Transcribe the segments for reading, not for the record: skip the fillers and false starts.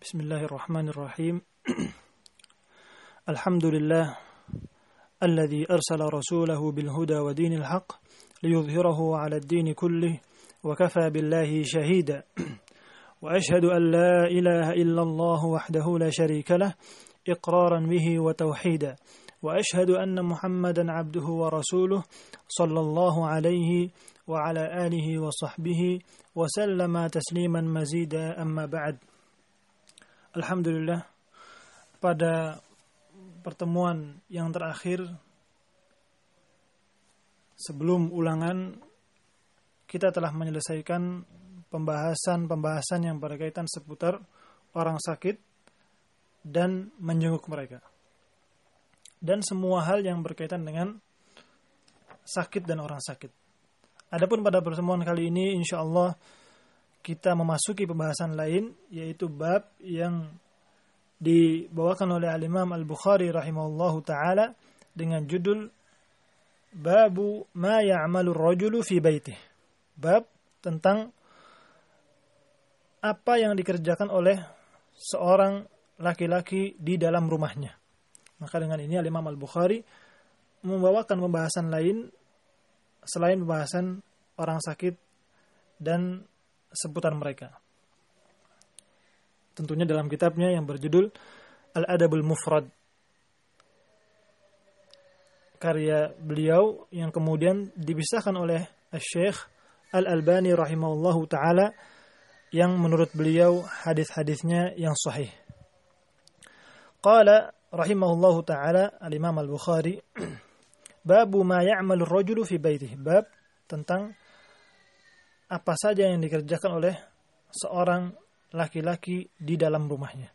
Bismillahirrahmanirrahim. Alhamdulillah alladzi arsala rasulahu bil huda wa dinil haqq liyudhhirahu 'ala ad-din kullih wa kafa billahi shahida. Wa ashhadu an la ilaha illallah wahdahu la sharika lah iqraran bihi wa tauhida. Wa ashhadu anna Muhammadan 'abduhu wa rasuluh sallallahu alaihi wa ala alihi wa sahbihi wa sallama tasliman mazida amma ba'd. Alhamdulillah, pada pertemuan yang terakhir sebelum ulangan kita telah menyelesaikan pembahasan yang berkaitan seputar orang sakit dan menjenguk mereka dan semua hal yang berkaitan dengan sakit dan orang sakit. Adapun pada pertemuan kali ini insyaallah kita memasuki pembahasan lain, yaitu bab yang dibawakan oleh Al-Imam Al-Bukhari rahimahullahu ta'ala dengan judul Babu ma ya'malu ar-rajulu fi baitih. Bab tentang apa yang dikerjakan oleh seorang laki-laki di dalam rumahnya. Maka dengan ini Al-Imam Al-Bukhari membawakan pembahasan lain selain pembahasan orang sakit dan seputar mereka. Tentunya dalam kitabnya yang berjudul Al-Adabul Mufrad, karya beliau yang kemudian dipisahkan oleh Syekh Al-Albani rahimahullahu ta'ala, yang menurut beliau hadis-hadisnya yang sahih. Qala rahimahullahu ta'ala Al-Imam Al-Bukhari, Babu ma ya'malu ar-rajulu fi baitih. Bab tentang apa saja yang dikerjakan oleh seorang laki-laki di dalam rumahnya.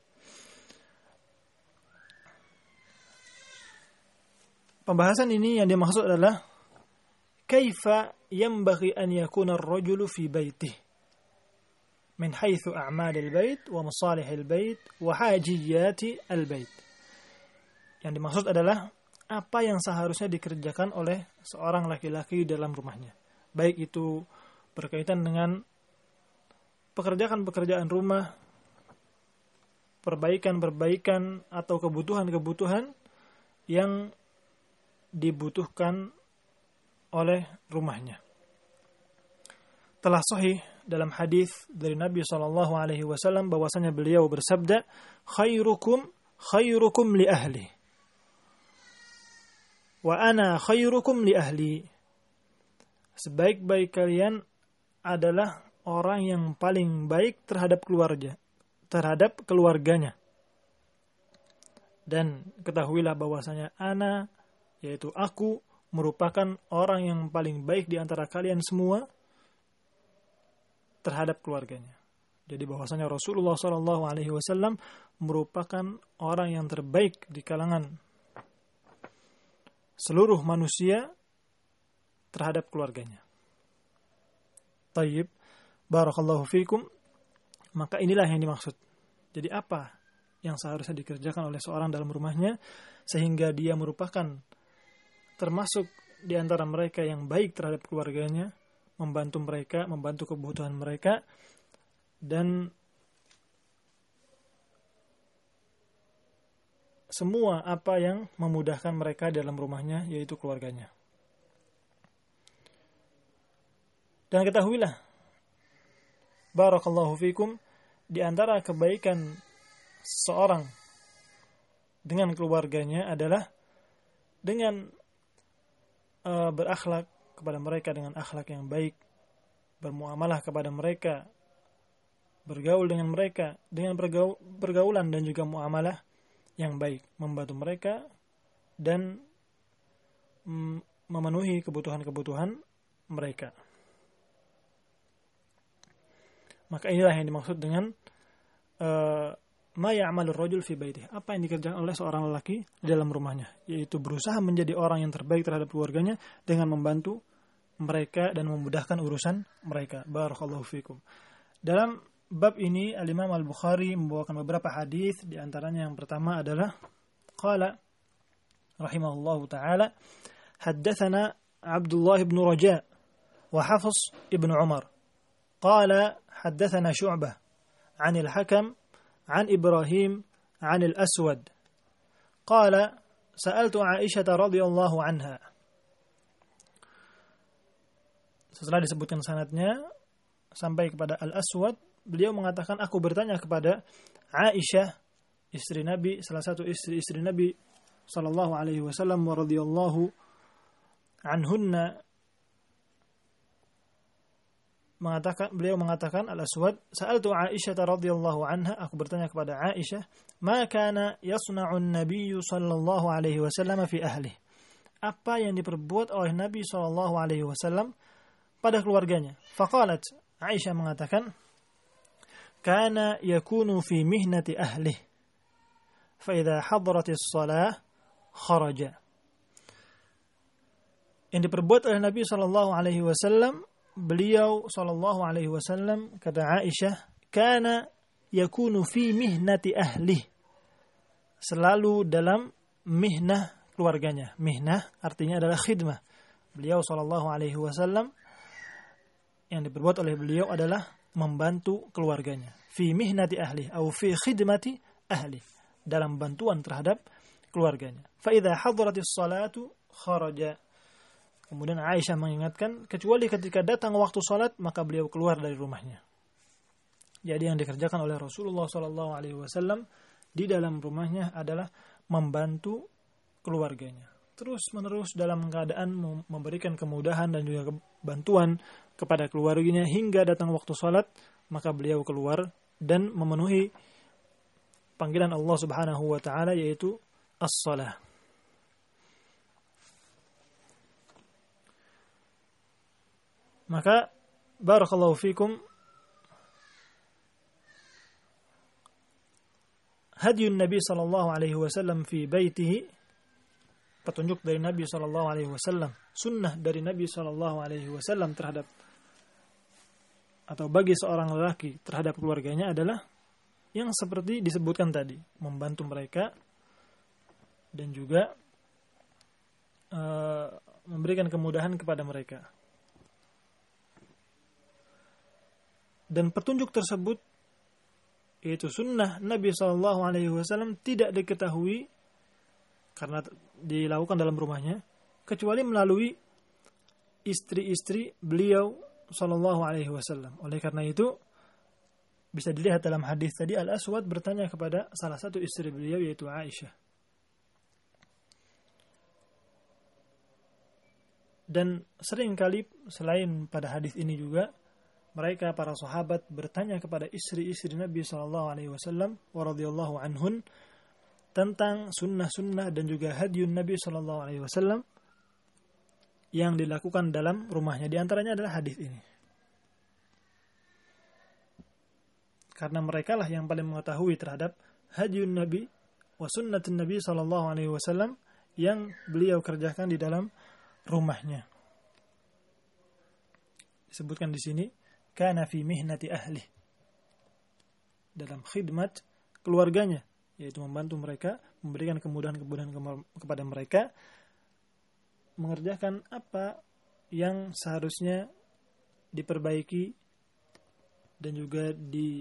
Pembahasan ini yang dimaksud adalah kaifa yanbaghi an yakuna ar-rajulu fi baitih min haitsu a'mal al-bait wa masalih al-bait wa hajiyat al-bait. Yang dimaksud adalah apa yang seharusnya dikerjakan oleh seorang laki-laki di dalam rumahnya, baik itu berkaitan dengan pekerjaan rumah, perbaikan atau kebutuhan yang dibutuhkan oleh rumahnya. Telah sahih dalam hadis dari Nabi SAW bahwasanya beliau bersabda, khairukum li ahli wa ana khairukum li ahli. Sebaik-baik kalian adalah orang yang paling baik terhadap keluarganya. Dan ketahuilah bahwasanya ana, yaitu aku, merupakan orang yang paling baik di antara kalian semua terhadap keluarganya. Jadi bahwasanya Rasulullah SAW merupakan orang yang terbaik di kalangan seluruh manusia terhadap keluarganya. Tayyib, barakallahu fikum. Maka inilah yang dimaksud. Jadi apa yang seharusnya dikerjakan oleh seorang dalam rumahnya sehingga dia merupakan termasuk di antara mereka yang baik terhadap keluarganya, membantu mereka, membantu kebutuhan mereka, dan semua apa yang memudahkan mereka dalam rumahnya, yaitu keluarganya. Dan ketahuilah, barakallahu fikum, di antara kebaikan seorang dengan keluarganya adalah dengan berakhlak kepada mereka dengan akhlak yang baik, bermuamalah kepada mereka, bergaul dengan mereka dengan pergaulan dan juga muamalah yang baik, membantu mereka dan memenuhi kebutuhan-kebutuhan mereka. Maka inilah yang dimaksud dengan ma ya'malur rajul fi baitih. Apa yang dikerjakan oleh seorang lelaki di dalam rumahnya, yaitu berusaha menjadi orang yang terbaik terhadap keluarganya dengan membantu mereka dan memudahkan urusan mereka. Barakallahu fikum. Dalam bab ini Al-Imam Al-Bukhari membawakan beberapa hadis, di antaranya yang pertama adalah qala rahimahullahu taala haddatsana Abdullah bin Raja wa Hafs bin Umar qala haddatsana Syu'bah 'an al-Hakam عن إبراهيم عن الأسود قال سألت عائشة رضي الله عنها. Setelah disebutkan sanadnya sampai kepada Al-Aswad, beliau mengatakan, aku bertanya kepada Aisyah, istri Nabi, salah satu istri Nabi sallallahu alaihi wasallam wa radhiyallahu anhunna, beliau mengatakan Al-Aswad, sa'altu Aisyah radhiyallahu anha, aku bertanya kepada Aisyah, ma kana yasna'u an-nabiy sallallahu alaihi wasallam fi ahlihi, apa yang diperbuat oleh Nabi sallallahu alaihi wasallam pada keluarganya. Faqalat, Aisyah mengatakan, kana yakunu fi mihnati ahlihi fa idza hadaratis shalah kharaja. Yang diperbuat oleh Nabi sallallahu alaihi wasallam, beliau sallallahu alaihi wasallam, kata Aisyah, kana yakunu fi mihnati ahlihi, selalu dalam mihnah keluarganya. Mihnah artinya adalah khidmah. Beliau sallallahu alaihi wasallam, yang diperbuat oleh beliau adalah membantu keluarganya. Fi mihnati ahli atau fi khidmati ahli, dalam bantuan terhadap keluarganya. Fa idza hadaratis salatu kharaja. Kemudian Aisyah mengingatkan, kecuali ketika datang waktu salat maka beliau keluar dari rumahnya. Jadi yang dikerjakan oleh Rasulullah sallallahu alaihi wasallam di dalam rumahnya adalah membantu keluarganya. Terus-menerus dalam keadaan memberikan kemudahan dan juga bantuan kepada keluarganya hingga datang waktu salat, maka beliau keluar dan memenuhi panggilan Allah Subhanahu wa taala, yaitu as-shalah. Maka barakallahu fikum, hadiyun Nabi sallallahu alaihi wasallam fi baitihi, petunjuk dari Nabi sallallahu alaihi wasallam, sunnah dari Nabi sallallahu alaihi wasallam terhadap atau bagi seorang lelaki terhadap keluarganya adalah yang seperti disebutkan tadi, membantu mereka dan juga memberikan kemudahan kepada mereka. Dan petunjuk tersebut, yaitu sunnah Nabi sallallahu alaihi wasallam, tidak diketahui karena dilakukan dalam rumahnya kecuali melalui istri-istri beliau sallallahu alaihi wasallam. Oleh karena itu bisa dilihat dalam hadis tadi, Al-Aswad bertanya kepada salah satu istri beliau, yaitu Aisyah. Dan seringkali selain pada hadis ini juga, mereka para sahabat bertanya kepada istri-istri Nabi sallallahu alaihi wasallam wa radhiyallahu anhun tentang sunnah-sunnah dan juga hadiyun Nabi sallallahu alaihi wasallam yang dilakukan dalam rumahnya. Di antaranya adalah hadis ini. Karena mereka lah yang paling mengetahui terhadap hadiyun Nabi wa sunnatun Nabi sallallahu alaihi wasallam yang beliau kerjakan di dalam rumahnya. Disebutkan di sini, kana fi mihnati ahli, dalam khidmat keluarganya, yaitu membantu mereka, memberikan kemudahan-kemudahan kepada mereka, mengerjakan apa yang seharusnya diperbaiki dan juga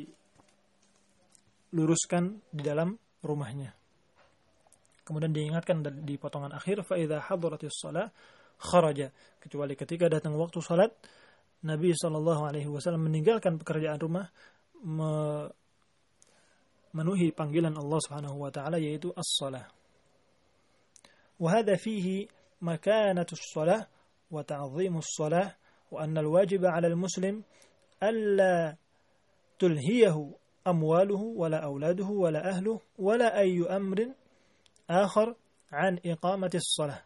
diluruskan di dalam rumahnya. Kemudian diingatkan di potongan akhir, fa idza hadaratis shalah kharaja, kecuali ketika datang waktu salat, Nabi SAW meninggalkan pekerjaan rumah, memenuhi panggilan Allah Subhanahu wa taala, yaitu as-shalah. Wa hadha fihi makanatu as-shalah wa ta'dhimu as-shalah wa anna al-wajiba 'ala al-muslim alla tulhiyahu amwaluhu wala auladuhu wala ahluhu wala ayyu amrin akhar 'an iqamati as-shalah.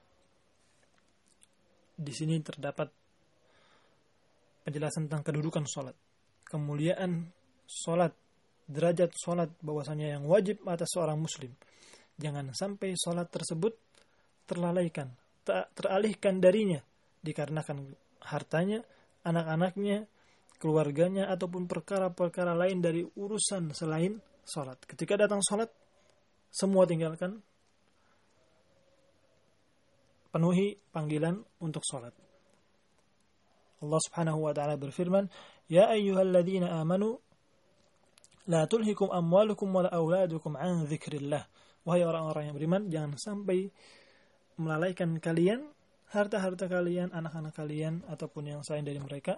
Di sini terdapat penjelasan tentang kedudukan salat, kemuliaan salat, derajat salat, bahwasanya yang wajib atas seorang muslim. Jangan sampai salat tersebut terlalaikan, teralihkan darinya dikarenakan hartanya, anak-anaknya, keluarganya, ataupun perkara-perkara lain dari urusan selain salat. Ketika datang salat, semua tinggalkan, penuhi panggilan untuk salat. Allah Subhanahu wa taala berfirman, "Ya ayyuhalladzina amanu La tulhikum amwalukum wala auladukum an dzikrillah. Wahai orang-orang yang beriman, jangan sampai melalaikan kalian harta-harta kalian, anak-anak kalian ataupun yang selain dari mereka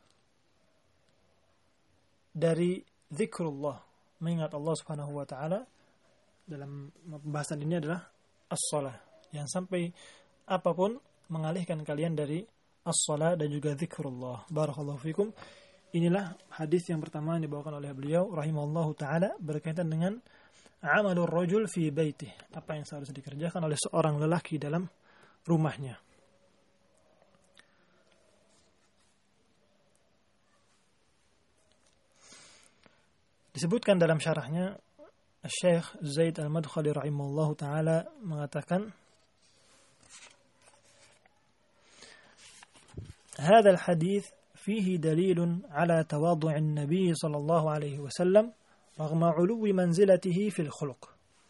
dari zikrullah, mengingat Allah Subhanahu wa taala. Dalam pembahasan ini adalah as-shalah. Jangan sampai apapun mengalihkan kalian dari as-shalah dan juga zikrullah. Barakallahu fikum. Inilah hadis yang pertama yang dibawakan oleh beliau rahimahullahu taala berkaitan dengan amalur rajul fi baitih, apa yang seharusnya dikerjakan oleh seorang lelaki dalam rumahnya. Disebutkan dalam syarahnya, Syekh Zaid Al-Madkhali rahimahullahu taala mengatakan, "Hadzal hadits fihi dalilun ala tawadhu'in Nabi sallallahu alaihi wasallam رغم علو منزلته في الخلق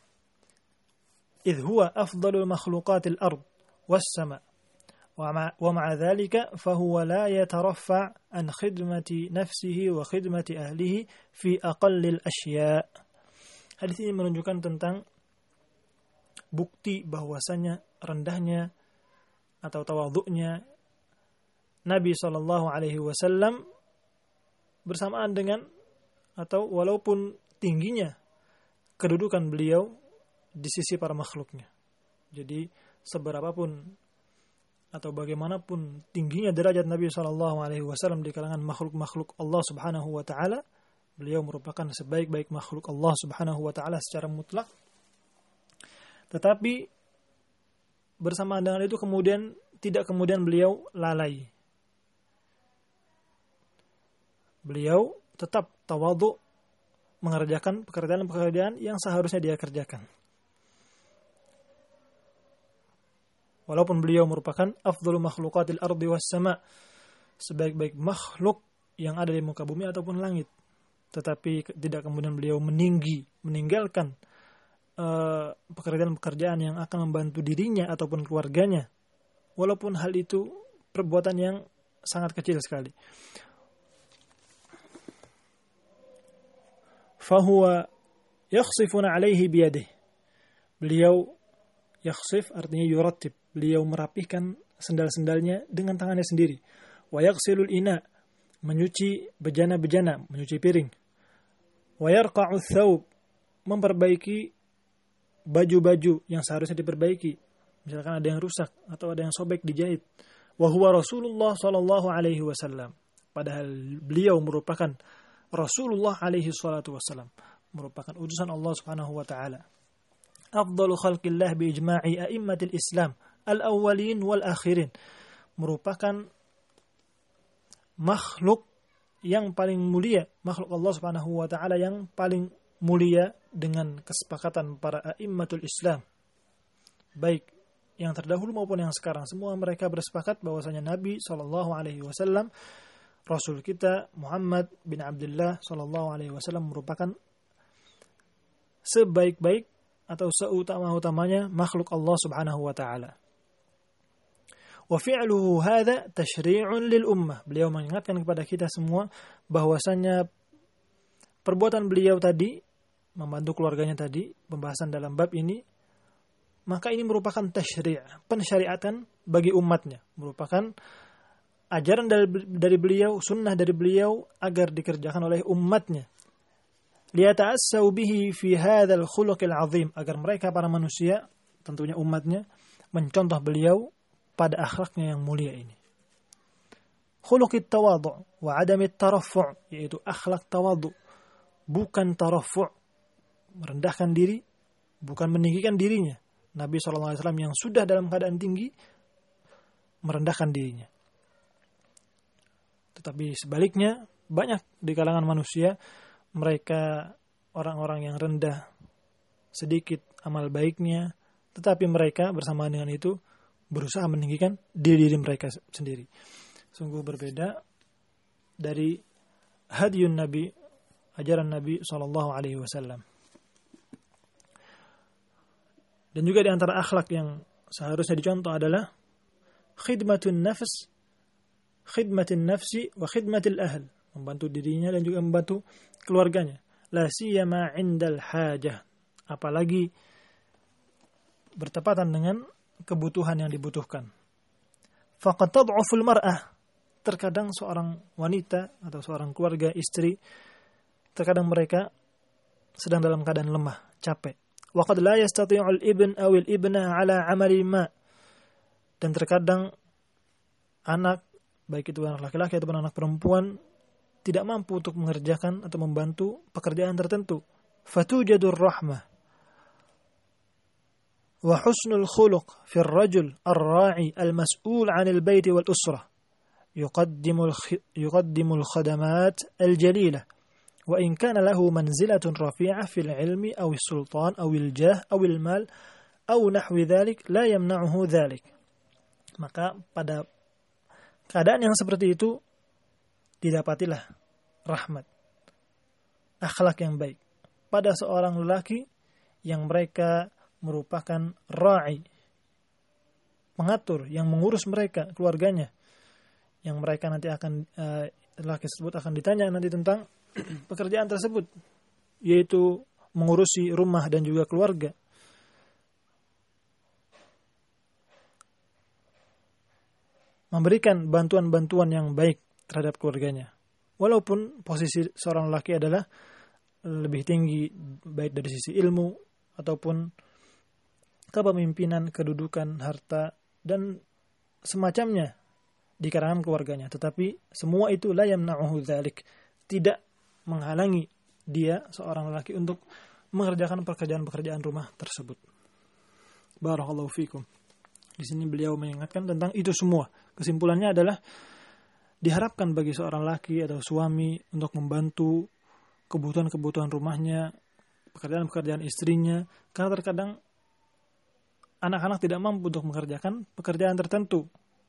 إذ هو أفضل المخلوقات الأرض والسماء ومع ذلك فهو لا يترفع عن خدمة نفسه وخدمة أهله في أقل الأشياء." Hadis ini menunjukkan tentang bukti bahwasanya rendahnya atau tawadhu'nya Nabi sallallahu alaihi wasallam bersamaan dengan atau walaupun tingginya kedudukan beliau di sisi para makhluknya. Jadi seberapapun atau bagaimanapun tingginya derajat Nabi SAW di kalangan makhluk-makhluk Allah Subhanahu wa taala, beliau merupakan sebaik-baik makhluk Allah Subhanahu wa taala secara mutlak. Tetapi bersamaan dengan itu tidak kemudian beliau lalai. Beliau tetap tawadhu mengerjakan pekerjaan-pekerjaan yang seharusnya dia kerjakan. Walaupun beliau merupakan afdhalu makhluqatil ardi was sama, sebaik-baik makhluk yang ada di muka bumi ataupun langit, tetapi tidak kemudian beliau meninggalkan pekerjaan-pekerjaan yang akan membantu dirinya ataupun keluarganya, walaupun hal itu perbuatan yang sangat kecil sekali. Fahuwa yakhsifuna alaihi biyadih. Beliau yakhsif artinya yurattib. Beliau merapihkan sendal-sendalnya dengan tangannya sendiri. Wa yaghsilul ina, menyuci bejana-bejana, menyuci piring. Wa yarqa'u thawb, memperbaiki baju-baju yang seharusnya diperbaiki. Misalkan ada yang rusak atau ada yang sobek dijahit. Wa huwa Rasulullah sallallahu alaihi wasallam. Padahal beliau merupakan Rasulullah alaihi salatu wassalam, merupakan utusan Allah Subhanahu wa taala. Afdalu khalqillah bi ijma'i a'immatil Islam al-awwalin wal akhirin. Merupakan makhluk yang paling mulia, makhluk Allah Subhanahu wa taala yang paling mulia dengan kesepakatan para a'immatul Islam. Baik yang terdahulu maupun yang sekarang, semua mereka bersepakat bahwasanya Nabi sallallahu alaihi wasallam, Rasul kita Muhammad bin Abdullah sallallahu alaihi wasallam merupakan sebaik-baik atau seutama-utamanya makhluk Allah Subhanahu wa taala. Wa fi'luhu hadza tashri'un lil ummah. Beliau mengingatkan kepada kita semua bahwasanya perbuatan beliau tadi, membantu keluarganya tadi, pembahasan dalam bab ini, maka ini merupakan tasyri', pensyariatan bagi umatnya, merupakan ajaran dari beliau, sunnah dari beliau agar dikerjakan oleh umatnya. Liyata'assau bihi fi hadzal khuluqil azim, agar mereka para manusia, tentunya umatnya, mencontoh beliau pada akhlaknya yang mulia ini. Khuluqit tawadhu' wa 'adamit taraffu', yaitu akhlak tawadhu', bukan taraffu', merendahkan diri, bukan meninggikan dirinya. Nabi sallallahu alaihi wasallam yang sudah dalam keadaan tinggi merendahkan dirinya. Tetapi sebaliknya, banyak di kalangan manusia, mereka orang-orang yang rendah, sedikit amal baiknya, tetapi mereka bersamaan dengan itu berusaha meninggikan diri mereka sendiri. Sungguh berbeda dari hadiyun Nabi, ajaran Nabi SAW. Dan juga di antara akhlak yang seharusnya dicontoh adalah khidmatin nafsi wa khidmatil ahl, membantu dirinya dan juga membantu keluarganya. la siyama 'indal hajah, apalagi bertepatan dengan kebutuhan yang dibutuhkan. Faqad tad'uful mar'ah, terkadang seorang wanita atau seorang keluarga istri, terkadang mereka sedang dalam keadaan lemah, capek. Wa qad la yastati'ul ibn aw al ibnah 'ala 'amali ma, dan terkadang anak, baik itu anak laki-laki ataupun anak perempuan, tidak mampu untuk mengerjakan atau membantu pekerjaan tertentu. Fatujadur rahmah wa husnul khuluq fi ar-rajul ar-ra'i al-mas'ul 'anil baiti wal usrah yuqaddimul khadamat al-jalilah wa in kana lahu manzilatun rafi'ah fil 'ilmi aw as-sultan aw al-jah aw al-mal aw nahwi dhalik la yamna'uhu dhalik. Maka pada keadaan yang seperti itu didapatilah rahmat, akhlak yang baik pada seorang lelaki yang mereka merupakan ra'i, pengatur yang mengurus mereka, keluarganya, yang mereka nanti akan lelaki tersebut akan ditanya nanti tentang pekerjaan tersebut, yaitu mengurusi rumah dan juga keluarga. Memberikan bantuan-bantuan yang baik terhadap keluarganya. Walaupun posisi seorang lelaki adalah lebih tinggi baik dari sisi ilmu ataupun kepemimpinan, kedudukan, harta dan semacamnya di kalangan keluarganya, tetapi semua itu la yamna'uhu dzalik, tidak menghalangi dia seorang lelaki untuk mengerjakan pekerjaan-pekerjaan rumah tersebut. Barakallahu fikum. Di sini beliau mengingatkan tentang itu semua. Kesimpulannya adalah diharapkan bagi seorang laki atau suami untuk membantu kebutuhan-kebutuhan rumahnya, pekerjaan-pekerjaan istrinya, karena terkadang anak-anak tidak mampu untuk mengerjakan pekerjaan tertentu,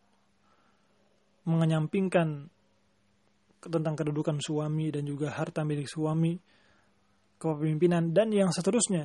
mengenyampingkan tentang kedudukan suami dan juga harta milik suami, kepemimpinan dan yang seterusnya.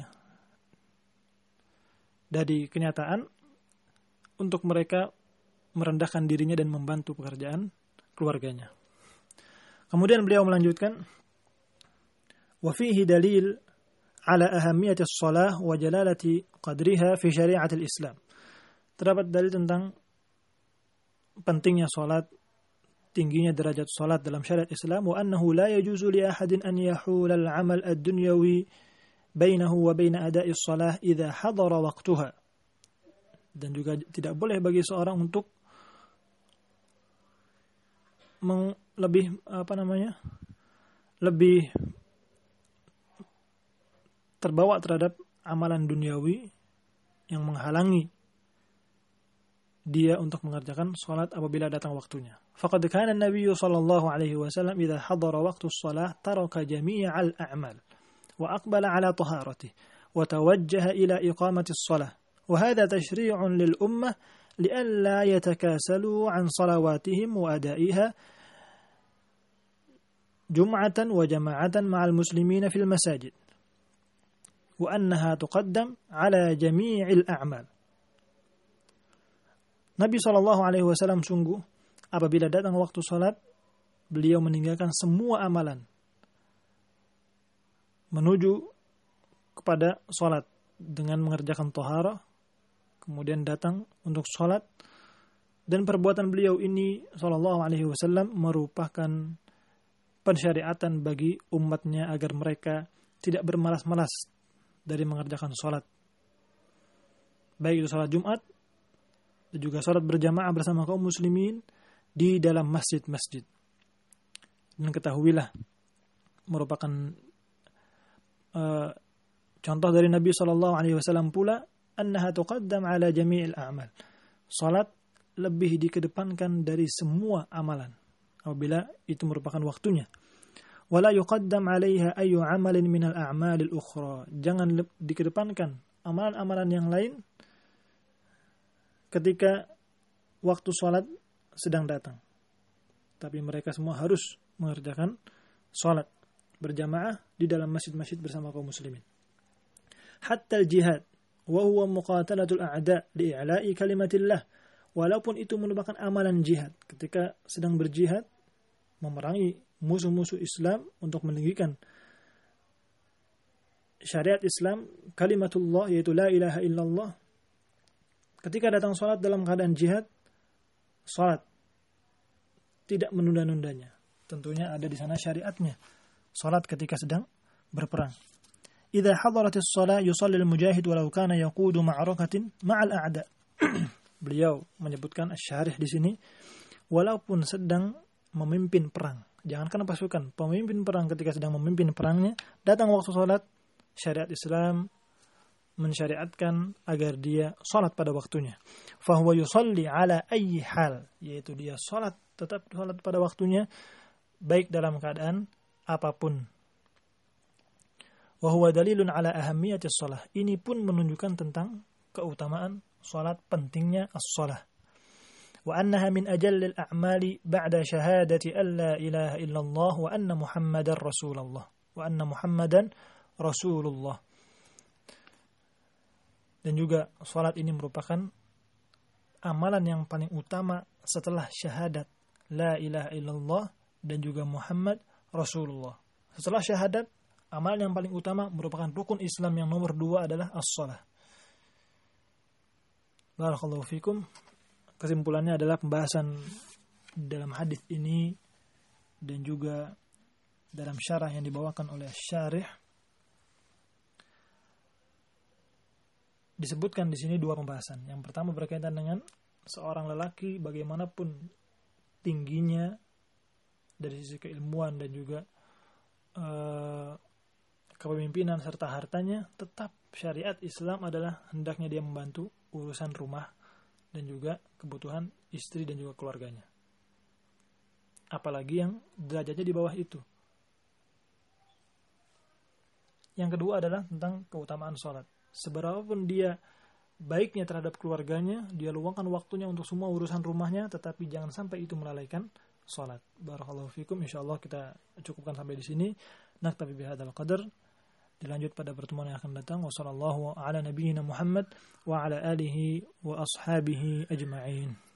Dari kenyataan untuk mereka merendahkan dirinya dan membantu pekerjaan keluarganya. Kemudian beliau melanjutkan, wa fihi dalil ala ahammiyati as-shalah wa jalalati qadriha fi syari'atil Islam. Terdapat dalil tentang pentingnya salat, tingginya derajat salat dalam syariat Islam, wa annahu la yajuzu li ahadin an yahula al-amal ad-dunyawi bainahu wa bain ada'i as-shalah idza hadara waqtuha. Dan juga tidak boleh bagi seorang untuk lebih terbawa terhadap amalan duniawi yang menghalangi dia untuk mengerjakan salat apabila datang waktunya. Faqad kana an-nabiy sallallahu alaihi wasallam idza hadara waqtu shalah taraka jami'al a'mal wa aqbala ala taharatihi wa tawajjaha ila iqamati as-salah. Wa hadha tashri'un lil ummah لئلا يتكاسلوا عن صلواتهم وأدائها جمعة وجماعة مع المسلمين في المساجد وأنها تقدم على جميع الأعمال. Nabi SAW sungguh apabila datang waktu salat, beliau meninggalkan semua amalan menuju kepada salat dengan mengerjakan taharah, kemudian datang untuk sholat, dan perbuatan beliau ini sallallahu alaihi wasallam merupakan pensyariatan bagi umatnya agar mereka tidak bermalas-malas dari mengerjakan sholat, baik itu sholat Jumat dan juga sholat berjamaah bersama kaum muslimin di dalam masjid-masjid. Dan ketahuilah, merupakan contoh dari Nabi sallallahu alaihi wasallam pula, annaha tuqaddam ala jami'il a'mal. Salat lebih dikedepankan dari semua amalan apabila itu merupakan waktunya. Wala yuqaddam 'alaiha ayyu 'amalin minal a'malil ukhra. Jangan dikedepankan amalan-amalan yang lain ketika waktu salat sedang datang. Tapi mereka semua harus mengerjakan salat berjamaah di dalam masjid-masjid bersama kaum muslimin. Hatta al-jihad wa huwa muqatalatul a'da li'i'la'i kalimatillah. Walaupun itu merupakan amalan jihad, ketika sedang berjihad memerangi musuh-musuh Islam untuk meninggikan syariat Islam, kalimatullah, yaitu la ilaha illallah. Ketika datang salat dalam keadaan jihad, salat tidak menunda-nundanya. Tentunya ada di sana syariatnya. Salat ketika sedang berperang. Idza hadaratis shalah yusalli al-mujahid walau kana yaqudu ma'rakatin ma'al a'da. Beliau menyebutkan asy-syarih di sini, walaupun sedang memimpin perang. Jangankan pasukan, pemimpin perang ketika sedang memimpin perangnya, datang waktu salat, syariat Islam mensyariatkan agar dia salat pada waktunya. Fahuwa yusalli ala ayyi hal, yaitu dia tetap salat pada waktunya, baik dalam keadaan apapun. Wa huwa dalilun ala ahammiyatis shalah. Ini pun menunjukkan tentang keutamaan salat, pentingnya as-shalah. Wa annaha min ajallil a'mali ba'da syahadati an la ilaha illallah wa anna Muhammadar Rasulullah. Wa anna Muhammadan Rasulullah. Dan juga salat ini merupakan amalan yang paling utama setelah syahadat la ilaha illallah dan juga Muhammad Rasulullah. Setelah syahadat, amalan yang paling utama merupakan rukun Islam yang nomor 2 adalah as-shalah. Barakallahu fikum. Kesimpulannya adalah pembahasan dalam hadis ini dan juga dalam syarah yang dibawakan oleh syarih, disebutkan di sini 2 pembahasan. Yang pertama berkaitan dengan seorang lelaki bagaimanapun tingginya dari sisi keilmuan dan juga kepemimpinan serta hartanya, tetap syariat Islam adalah hendaknya dia membantu urusan rumah dan juga kebutuhan istri dan juga keluarganya. Apalagi yang derajatnya di bawah itu. Yang kedua adalah tentang keutamaan sholat. Seberapapun dia baiknya terhadap keluarganya, dia luangkan waktunya untuk semua urusan rumahnya, tetapi jangan sampai itu melalaikan sholat. Barakallahu fikum. Insyaallah kita cukupkan sampai di sini. Naktafi bihadzal qadar. Dilanjut pada pertemuan yang akan datang. Wassallallahu ala nabiyyina Muhammad wa ala alihi wa ashabihi ajma'in.